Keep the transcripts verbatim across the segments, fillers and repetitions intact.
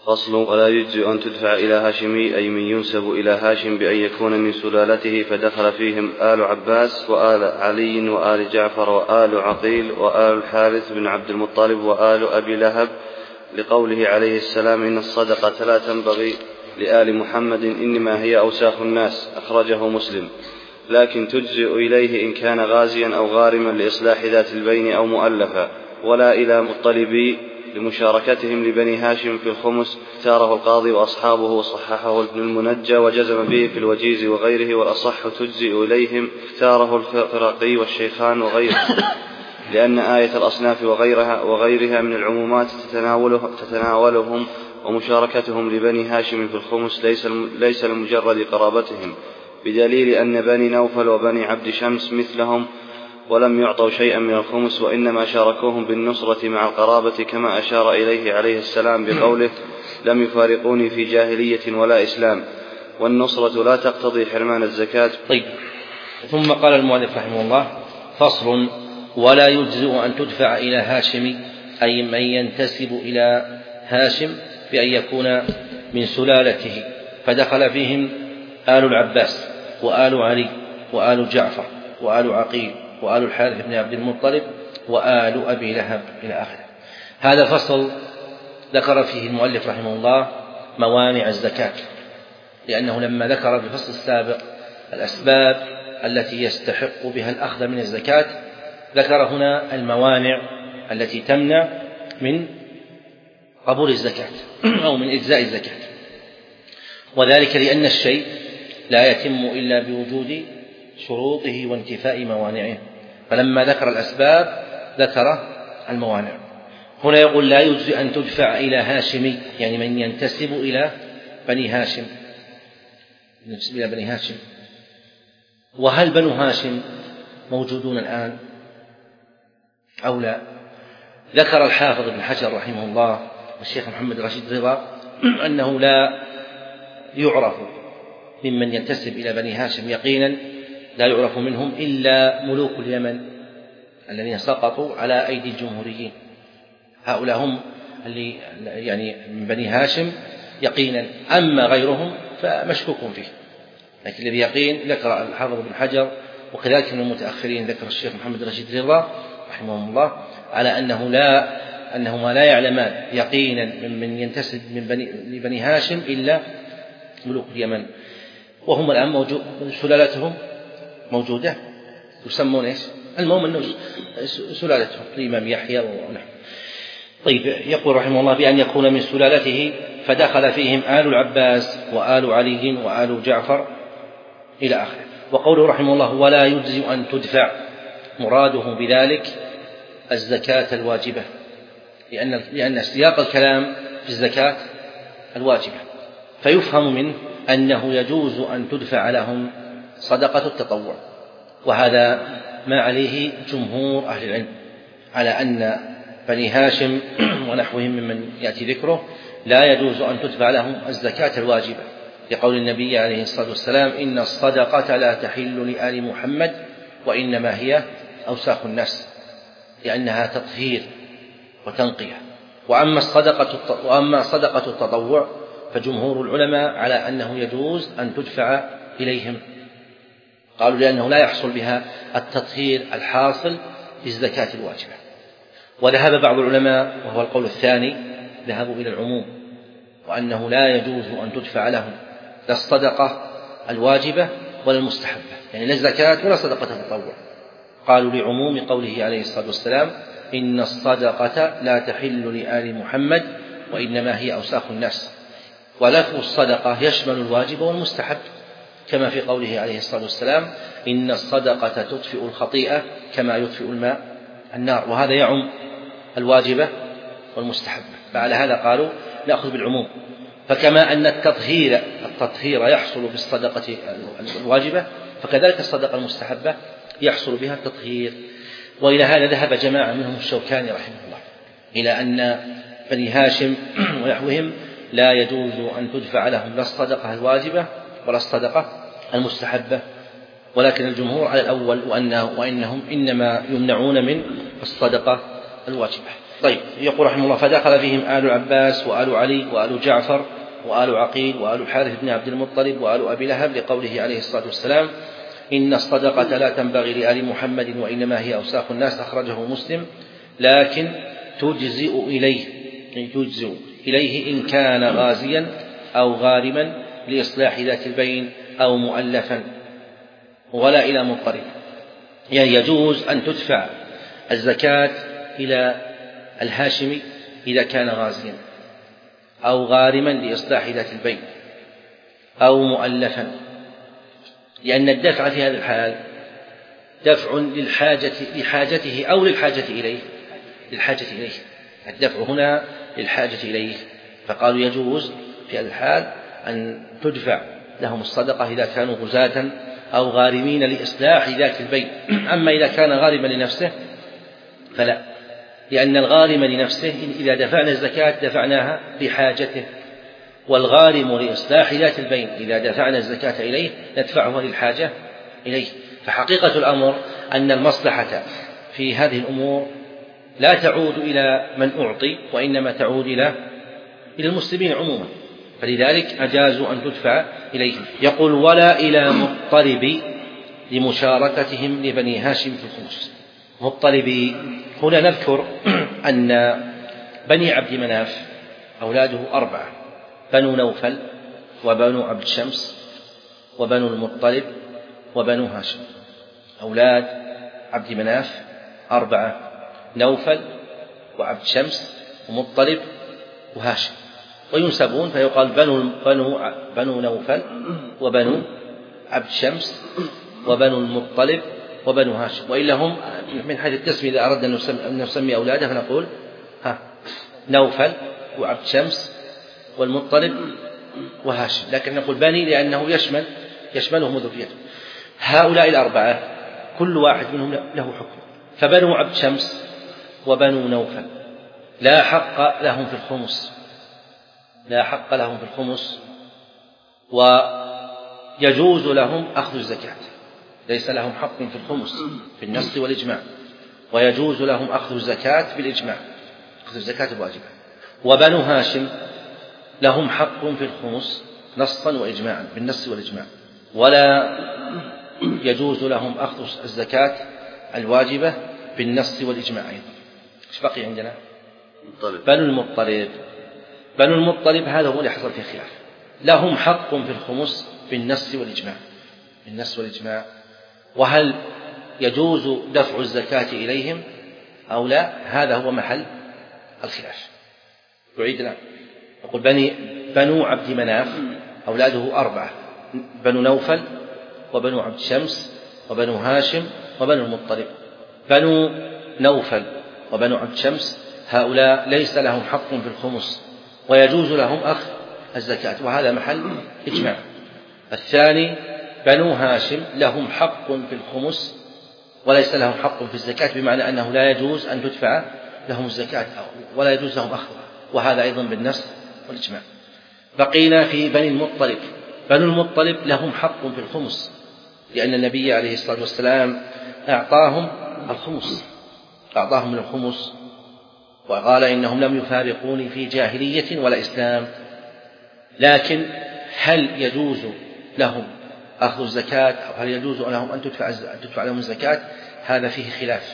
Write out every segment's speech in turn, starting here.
فصل. ولا يجزئ أن تدفع إلى هاشمي أي من ينسب إلى هاشم بأن يكون من سلالته، فدخل فيهم آل عباس وآل علي وآل جعفر وآل عقيل وآل الحارث بن عبد المطلب وآل أبي لهب، لقوله عليه السلام: إن الصدقة لا تنبغي لآل محمد إنما هي أوساخ الناس، أخرجه مسلم. لكن تجزئ إليه إن كان غازيا أو غارما لإصلاح ذات البين أو مؤلفا. ولا إلى مطلبي لمشاركتهم لبني هاشم في الخمس، اختاره القاضي وأصحابه وصححه ابن المنجى وجزم به في الوجيز وغيره، والأصح تجزئ إليهم، اختاره الفراقي والشيخان وغيره، لأن آية الأصناف وغيرها, وغيرها من العمومات تتناوله تتناولهم، ومشاركتهم لبني هاشم في الخمس ليس, ليس لمجرد قرابتهم، بدليل أن بني نوفل وبني عبد شمس مثلهم ولم يعطوا شيئا من الخمس، وإنما شاركوهم بالنصرة مع القرابة، كما أشار إليه عليه السلام بقوله: لم يفارقوني في جاهلية ولا إسلام، والنصرة لا تقتضي حرمان الزكاة. طيب. ثم قال المؤلف رحمه الله: فصل. ولا يجزئ أن تدفع إلى هاشم أي من ينتسب إلى هاشم بأن يكون من سلالته، فدخل فيهم آل العباس وآل علي وآل جعفر وآل عقيل وآل الحارث بن عبد المطلب وآل أبي لهب إلى آخره. هذا الفصل ذكر فيه المؤلف رحمه الله موانع الزكاة، لأنه لما ذكر في الفصل السابق الأسباب التي يستحق بها الأخذ من الزكاة، ذكر هنا الموانع التي تمنع من قبول الزكاة أو من إجزاء الزكاة، وذلك لأن الشيء لا يتم إلا بوجود شروطه وانتفاء موانعه، فلما ذكر الأسباب ذكر الموانع. هنا يقول: لا يجزئ أن تدفع إلى هاشمي، يعني من ينتسب إلى بني هاشم، ينتسب إلى بني هاشم. وهل بنو هاشم موجودون الآن أو لا؟ ذكر الحافظ ابن حجر رحمه الله والشيخ محمد رشيد رضا أنه لا يعرف ممن ينتسب إلى بني هاشم يقينا، لا يعرف منهم إلا ملوك اليمن الذين سقطوا على أيدي الجمهوريين، هؤلاء هم اللي يعني من بني هاشم يقينا، أما غيرهم فمشكوك فيه. لكن الذي يقين ذكر الحافظ ابن حجر، وكذلك من المتأخرين ذكر الشيخ محمد رشيد رضا رحمه الله على أنه لا أنهما لا يعلمان يقينا من ينتسب من بني لبني هاشم إلا ملوك اليمن، وهم الآن موجود سلالتهم موجودة، يسمون إيش؟ المهم أنه سلالتهم الإمام يحيى ونحن. طيب. يقول رحمه الله: بأن يكون من سلالته، فدخل فيهم آل العباس وآل علي وآل جعفر إلى آخره. وقوله رحمه الله: ولا يجزئ أن تدفع، مراده بذلك الزكاة الواجبة، لأن لأن سياق الكلام في الزكاة الواجبة، فيفهم منه أنه يجوز أن تدفع لهم صدقة التطوع، وهذا ما عليه جمهور أهل العلم، على أن بني هاشم ونحوهم ممن يأتي ذكره لا يجوز أن تدفع لهم الزكاة الواجبة، لقول النبي عليه الصلاة والسلام: إن الصدقة لا تحل لآل محمد وإنما هي أوساخ الناس، لأنها تطهير وتنقية. وأما الصدقة وأما صدقة التطوع فجمهور العلماء على أنه يجوز أن تدفع إليهم، قالوا لأنه لا يحصل بها التطهير الحاصل بالزكاة الواجبة. وذهب بعض العلماء، وهو القول الثاني، ذهبوا إلى العموم، وأنه لا يجوز أن تدفع لهم لا الصدقة الواجبة ولا المستحبة، يعني لا الزكاة ولا صدقة التطوع. قالوا لعموم قوله عليه الصلاة والسلام: إن الصدقة لا تحل لآل محمد وإنما هي أوساخ الناس. ولفظ الصدقة يشمل الواجب والمستحب، كما في قوله عليه الصلاة والسلام: إن الصدقة تطفئ الخطيئة كما يطفئ الماء النار، وهذا يعم الواجبة والمستحب. فعلى هذا قالوا نأخذ بالعموم. فكما أن التطهير التطهير يحصل بالصدقة الواجبة، فكذلك الصدقة المستحبة يحصل بها التطهير. وإلى هذا ذهب جماعة منهم الشوكاني رحمه الله إلى أن بني هاشم ونحوهم لا يجوز أن تدفع لهم لا الصدقة الواجبة ولا الصدقة المستحبة، ولكن الجمهور على الأول، وأنه وإنهم إنما يمنعون من الصدقة الواجبة. طيب، يقول رحمه الله: فدخل فيهم آل العباس وآل علي وآل جعفر وآل عقيل وآل الحارث بن عبد المطلب وآل أبي لهب، لقوله عليه الصلاة والسلام: إن الصدقة لا تنبغي لآل محمد وإنما هي أوساخ الناس، أخرجه مسلم. لكن تجزئ إليه تجزئ إليه إن كان غازيا أو غارما لإصلاح ذات البين أو مؤلفا، ولا إلى مضطرب. يعني يجوز أن تدفع الزكاة إلى الهاشمي إذا كان غازيا أو غارما لإصلاح ذات البين أو مؤلفا، لأن الدفع في هذا الحال دفع للحاجة لحاجته أو للحاجة إليه للحاجة إليه الدفع هنا للحاجة إليه، فقالوا يجوز في هذا الحال أن تدفع لهم الصدقة إذا كانوا غزاة أو غارمين لإصلاح ذات البين. أما إذا كان غارما لنفسه فلا، لأن الغارم لنفسه إذا دفعنا الزكاة دفعناها لحاجته، والغارم لإصلاح ذات البين إذا دفعنا الزكاة إليه ندفعها للحاجة إليه. فحقيقة الأمر أن المصلحة في هذه الأمور لا تعود إلى من أعطي، وإنما تعود إلى إلى المسلمين عموما، فلذلك أجازوا أن تدفع إليهم. يقول: ولا إلى مضطرب لمشاركتهم لبني هاشم في الخمس. مضطرب هنا نذكر أن بني عبد مناف أولاده أربعة: بنو نوفل وبنو عبد شمس وبنو المطلب وبنو هاشم. أولاد عبد مناف أربعة: نوفل وعبد شمس ومطلب وهاشم، وينسبون فيقال بنو, بنو, بنو نوفل وبنو عبد شمس وبنو المطلب وبنو هاشم. وإلا هم من حيث التسمية إذا أردنا أن نسمي أولاده فنقول ها نوفل وعبد شمس والمطلب وهاشم، لكن نقول بني لأنه يشمل يشملهم ذريته. هؤلاء الأربعة كل واحد منهم له حكم، فبنو عبد شمس وبنو نوفل لا حق لهم في الخمس لا حق لهم في الخمس ويجوز لهم أخذ الزكاة، ليس لهم حق في الخمس في النص والإجماع، ويجوز لهم أخذ الزكاة بالإجماع، أخذ الزكاة الواجبة. وبنو هاشم لهم حق في الخمس نصا وإجماعا بالنص والإجماع، ولا يجوز لهم أخذ الزكاة الواجبة بالنص والإجماع أيضا. ايش بقي عندنا؟ بنو المطلب. بنو المطلب هذا هو اللي حصل فيه خلاف، لهم حق في الخمس بالنص والإجماع بالنص والإجماع وهل يجوز دفع الزكاة إليهم أو لا؟ هذا هو محل الخلاف. يعيدنا يقول: بني بنو عبد مناف أولاده أربعة: بنو نوفل وبنو عبد شمس وبنو هاشم وبنو المطلب. بنو نوفل وبنو عبد شمس هؤلاء ليس لهم حق في الخمس ويجوز لهم أخذ الزكاة، وهذا محل إجماع. الثاني بنو هاشم لهم حق في الخمس وليس لهم حق في الزكاة، بمعنى أنه لا يجوز أن تدفع لهم الزكاة ولا يجوز لهم أخذها، وهذا أيضا بالنص والإجماع. بقينا في بني المطلب. بنو المطلب لهم حق في الخمس، لأن النبي عليه الصلاة والسلام أعطاهم الخمس أعطاهم من الخمس وقال: إنهم لم يفارقوني في جاهلية ولا إسلام. لكن هل يجوز لهم أخذ الزكاة أو هل يجوز لهم أن تدفع, أن تدفع لهم الزكاة؟ هذا فيه خلاف.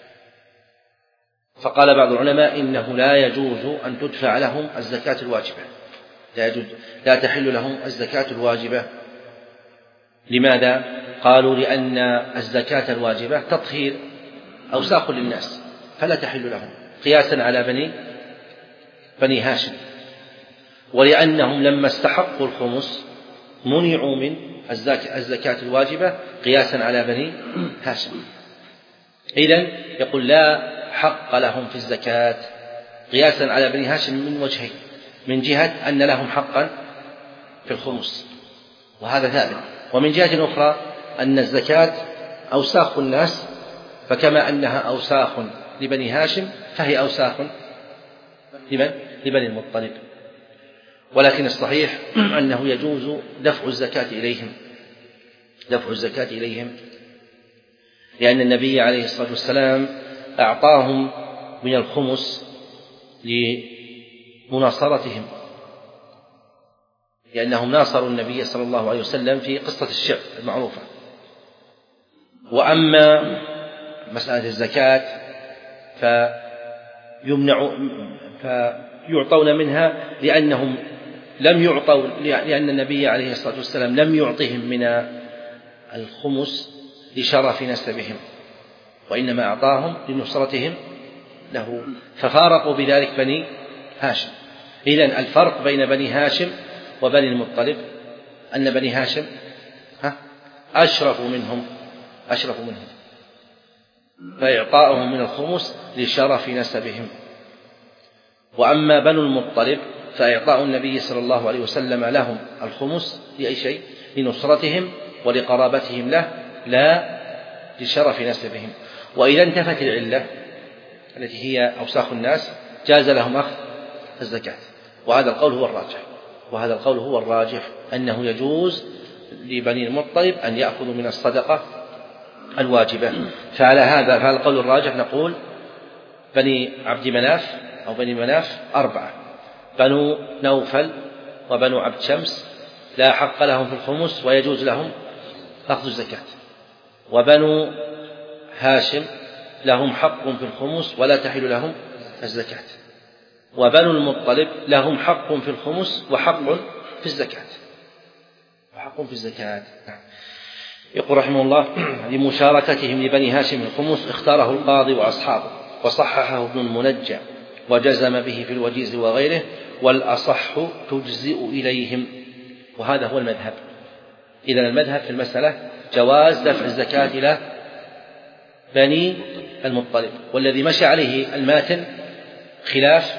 فقال بعض العلماء إنه لا يجوز أن تدفع لهم الزكاة الواجبة، لا, يجوز لا تحل لهم الزكاة الواجبة. لماذا؟ قالوا: لأن الزكاة الواجبة تطهير أوساخ للناس فلا تحل لهم، قياسا على بني بني هاشم، ولأنهم لما استحقوا الخمس منعوا من الزكاة الواجبة قياسا على بني هاشم. إذن يقول لا حق لهم في الزكاة قياسا على بني هاشم من وجهين: من جهة أن لهم حقا في الخمس وهذا ثابت، ومن جهة أخرى أن الزكاة أوساخ الناس، فكما أنها أوساخ لبني هاشم فهي أوساخ لمن؟ لبني المطلب. ولكن الصحيح أنه يجوز دفع الزكاة إليهم دفع الزكاة إليهم لأن النبي عليه الصلاة والسلام أعطاهم من الخمس لمناصرتهم، لأنهم ناصروا النبي صلى الله عليه وسلم في قصة الشعب المعروفة. وأما مسألة الزكاة فيمنع فيعطون منها لأنهم لم يعطوا، لأن النبي عليه الصلاة والسلام لم يعطهم من الخمس لشرف نسبهم، وإنما أعطاهم لنصرتهم له، ففارقوا بذلك بني هاشم. إذن الفرق بين بني هاشم وبني المطلب أن بني هاشم أشرف منهم أشرف منهم فإعطاؤهم من الخمس لشرف نسبهم. وأما بنو المطلب فإعطاء النبي صلى الله عليه وسلم لهم الخمس لأي شيء؟ لنصرتهم ولقرابتهم له، لا لشرف نسبهم. وإذا انتفت العلة التي هي أوساخ الناس جاز لهم أخذ الزكاة، وهذا القول هو الراجح وهذا القول هو الراجح أنه يجوز لبني المطلب أن يأخذوا من الصدقة الواجبة. فعلى هذا فعلى القول الراجح نقول بني عبد مناف أو بني مناف أربعة: بنو نوفل وبنو عبد شمس لا حق لهم في الخمس ويجوز لهم أخذ الزكاة، وبنو هاشم لهم حق في الخمس ولا تحل لهم الزكاة، وبنو المطلب لهم حق في الخمس وحق في الزكاة وحق في الزكاة. يقول رحمه الله: لمشاركتهم لبني هاشم الخمس اختاره القاضي وأصحابه، وصححه ابن المنجى وجزم به في الوجيز وغيره، والأصح تجزئ إليهم، وهذا هو المذهب. إذن المذهب في المسألة جواز دفع الزكاة إلى بني المطلب، والذي مشى عليه الماتن خلاف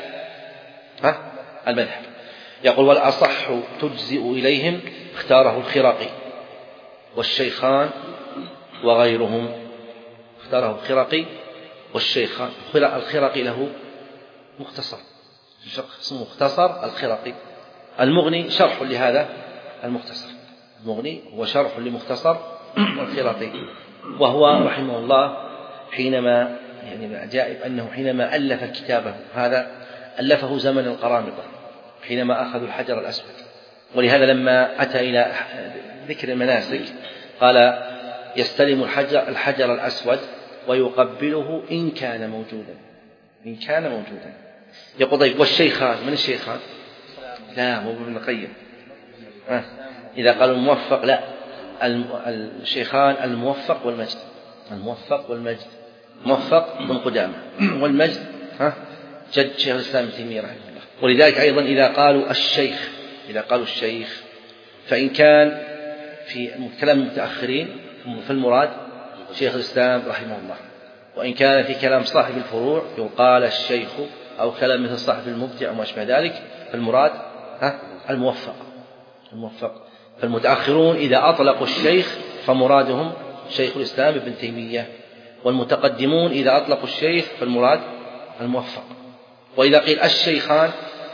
المذهب. يقول: والأصح تجزئ إليهم، اختاره الخرقي والشيخان وغيرهم. اختاره الخرقي والشيخان. الخرقي له مختصر اسمه مختصر الخرقي. المغني شرح لهذا المختصر، المغني هو شرح لمختصر الخرقي. وهو رحمه الله حينما يعني العجائب أنه حينما ألف كتابه هذا ألفه زمن القرامطة حينما أخذوا الحجر الأسود، ولهذا لما أتى إلى ذكر المناسك قال: يستلم الحجر, الحجر الأسود ويقبله إن كان موجودا إن كان موجودا. يقول: طيب والشيخان من الشيخان؟ لا، مو ابن القيم. أه. إذا قالوا الموفق لا، الشيخان الموفق والمجد. الموفق والمجد، موفق بن قدامة والمجد ها جد شيخ الإسلام ابن تيمية رحمه الله. ولذلك أيضا إذا قالوا الشيخ إذا قالوا الشيخ فإن كان في كلام المتأخرين فالمراد شيخ الإسلام رحمه الله، وإن كان في كلام صاحب الفروع يقال الشيخ، أو كلام مثل صاحب المبدع وما أشبه ذلك فالمراد ها الموفق الموفق. فالمتأخرون إذا أطلقوا الشيخ فمرادهم شيخ الإسلام ابن تيمية، والمتقدمون إذا أطلقوا الشيخ فالمراد الموفق. وإذا قيل الشيخان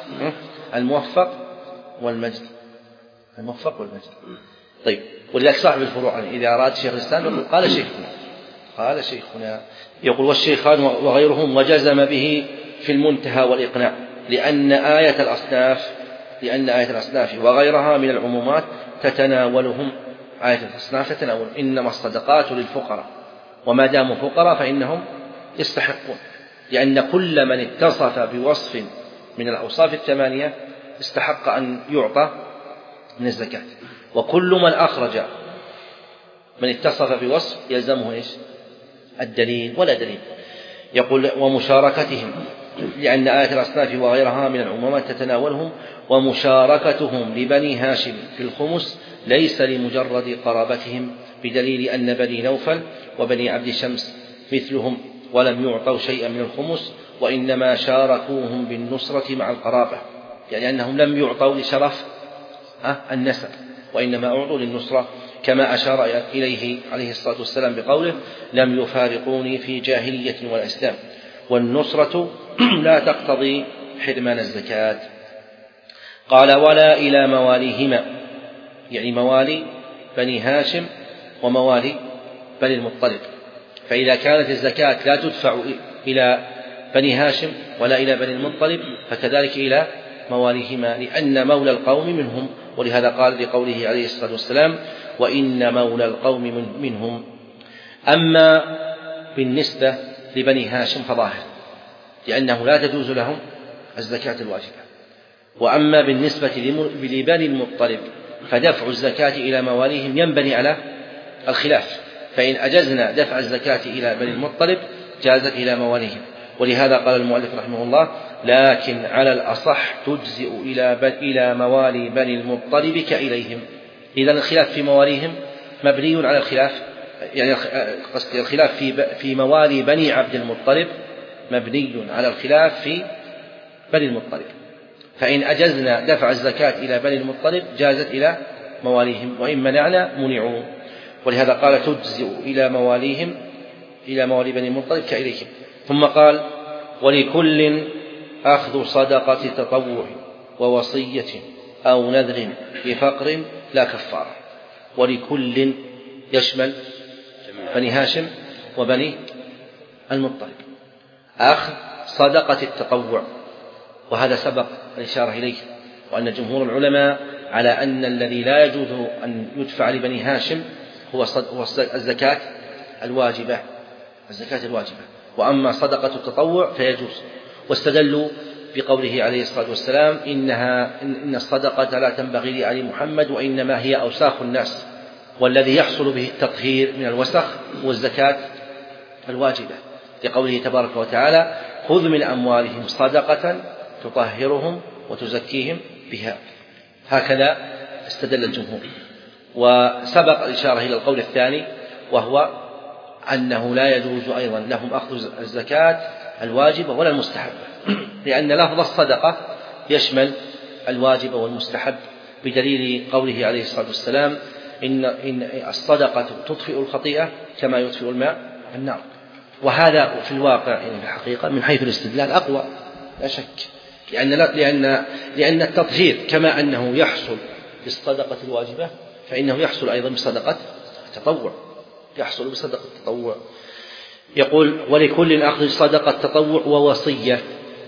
الموفق والمجد الموفق والمجد. طيب، ولذلك صاحب الفروع إذا أراد شيخ الإسلام يقول قال شيخنا قال شيخنا. يقول: والشيخان وغيرهم، وجزم به في المنتهى والإقناع، لأن آية الأصناف لأن آية الأصناف وغيرها من العمومات تتناولهم. آية الأصناف تتناول إنما الصدقات للفقراء، وما داموا فقراء فإنهم يستحقون، لأن كل من اتصف بوصف من الأوصاف الثمانية استحق أن يعطى من الزكاة، وكل من أخرج من اتصف بوصف يلزمه إيش؟ الدليل ولا دليل. يقول: ومشاركتهم، لأن آية الأصناف وغيرها من العمومات تتناولهم، ومشاركتهم لبني هاشم في الخمس ليس لمجرد قرابتهم، بدليل أن بني نوفل وبني عبد شمس مثلهم ولم يعطوا شيئا من الخمس، وإنما شاركوهم بالنصرة مع القرابة، يعني أنهم لم يعطوا لشرف النسب، وإنما أعطوا للنصرة، كما أشار إليه عليه الصلاة والسلام بقوله: لم يفارقوني في جاهلية ولا إسلام. والنصرة لا تقتضي حرمان الزكاة. قال: ولا إلى مواليهما، يعني موالي بني هاشم وموالي بني المطلب. فإذا كانت الزكاة لا تدفع إلى بني هاشم ولا إلى بني المطلب، فكذلك إلى مواليهما، لأن مولى القوم منهم. ولهذا قال لقوله عليه الصلاة والسلام: وإن مولى القوم من منهم. أما بالنسبة لبني هاشم فظاهر، لأنه لا تجوز لهم الزكاة الواجبة. وأما بالنسبة لبني المطلب فدفع الزكاة إلى مواليهم ينبني على الخلاف، فإن أجزنا دفع الزكاة إلى بني المطلب جازت إلى مواليهم. ولهذا قال المؤلف رحمه الله: لكن على الأصح تجزئ إلى موالي بني المطلب كإليهم. إذن الخلاف في مواليهم مبني على الخلاف، يعني قصد الخلاف في في موالي بني عبد المطلب مبني على الخلاف في بني المطلب، فإن أجزنا دفع الزكاة إلى بني المطلب جازت إلى مواليهم، وإن منعنا منعوا. ولهذا قال: تجزئ إلى مواليهم إلى موالي بني المطلب كإليهم. ثم قال: ولكل أخذ صدقة تطوع ووصية أو نذر بفقر لا كفارة. ولكل يشمل بني هاشم وبني المطلب أخذ صدقة التطوع، وهذا سبق الإشارة إليه، وأن جمهور العلماء على أن الذي لا يجوز أن يدفع لبني هاشم هو الزكاة الواجبة الزكاة الواجبة وأما صدقة التطوع فيجوز. واستدلوا بقوله عليه الصلاة والسلام: إنها إن الصدقة لا تنبغي لآل محمد وإنما هي أوساخ الناس، والذي يحصل به التطهير من الوسخ هو الزكاة الواجبة، لقوله تبارك وتعالى: خذ من أموالهم صدقة تطهرهم وتزكيهم بها. هكذا استدل الجمهور. وسبق الإشارة إلى القول الثاني، وهو أنه لا يجوز أيضا لهم أخذ الزكاة الواجبة ولا المستحبة، لأن لفظ الصدقة يشمل الواجب والمستحب، بدليل قوله عليه الصلاة والسلام: إن, إن الصدقة تطفئ الخطيئة كما يطفئ الماء النار. وهذا في الواقع يعني في الحقيقة من حيث الاستدلال أقوى لا شك، لأن, لأن, لأن التطهير كما أنه يحصل بالصدقة الواجبة فإنه يحصل أيضا بصدقة التطوع يحصل بصدقة التطوع. يقول: ولكل أخذ صدقة تطوع ووصية.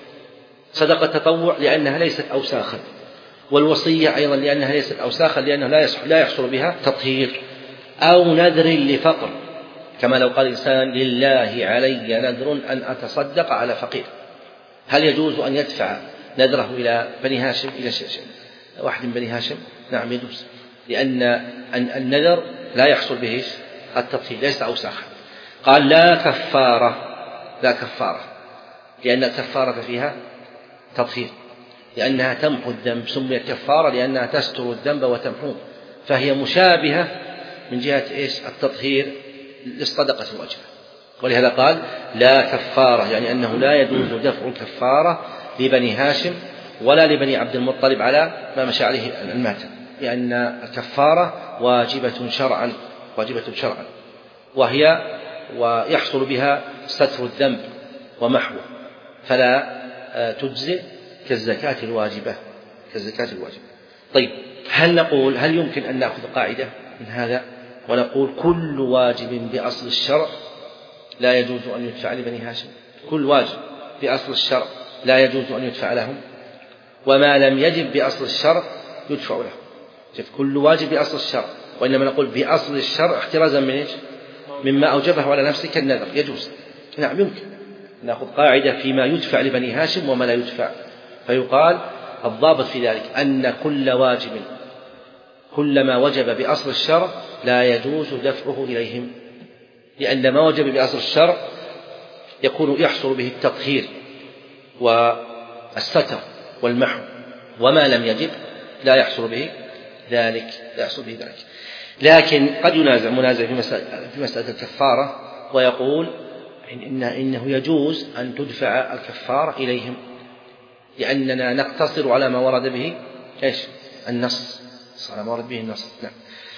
صدقة تطوع لأنها ليست أوساخا، والوصية أيضا لأنها ليست أوساخا، لأنه لا يحصل بها تطهير. أو نذر لفقر، كما لو قال الإنسان: لله علي نذر أن أتصدق على فقير، هل يجوز أن يدفع نذره إلى بني هاشم إلى واحد من بني هاشم؟ نعم يجوز، لأن النذر لا يحصل به التطهير، ليس أوساخا. قال: لا كفارة لا كفارة لأن الكفارة فيها تطهير، لأنها تمحو الذنب، سميت كفارة لأنها تستر الذنب وتمحوه، فهي مشابهة من جهة إيش؟ التطهير للصدقة الواجبة. ولهذا قال: لا كفارة، يعني أنه لا يجوز دفع الكفارة لبني هاشم ولا لبني عبد المطلب على ما مشى عليه الماتم، لأن الكفارة واجبة شرعا واجبة شرعا وهي ويحصل بها ستر الذنب ومحوه، فلا تجزئ كالزكاة الواجبة كالزكاة الواجبة. طيب، هل نقول هل يمكن أن نأخذ قاعدة من هذا ونقول: كل واجب بأصل الشرع لا يجوز أن يدفع لبني هاشم، كل واجب بأصل الشرع لا يجوز أن يدفع لهم، وما لم يجب بأصل الشرع يدفع له. شوف، كل واجب بأصل الشرع، وإنما نقول بأصل الشرع احترازا من إيش؟ مما أوجبه على نفسه كالنذر، يجوز. نعم يمكن نأخذ قاعدة فيما يدفع لبني هاشم وما لا يدفع، فيقال الضابط في ذلك أن كل واجب كلما وجب بأصل الشرع لا يجوز دفعه إليهم، لأن ما وجب بأصل الشرع يكون يحصل به التطهير والستر والمحو، وما لم يجب لا يحصل به ذلك لا يحصل به ذلك. لكن قد ينازع منازع في مسألة, في مسألة الكفارة، ويقول إن إنه يجوز أن تدفع الكفارة إليهم، لأننا نقتصر على ما ورد به إيش؟ النص، على ما ورد به النص. نعم.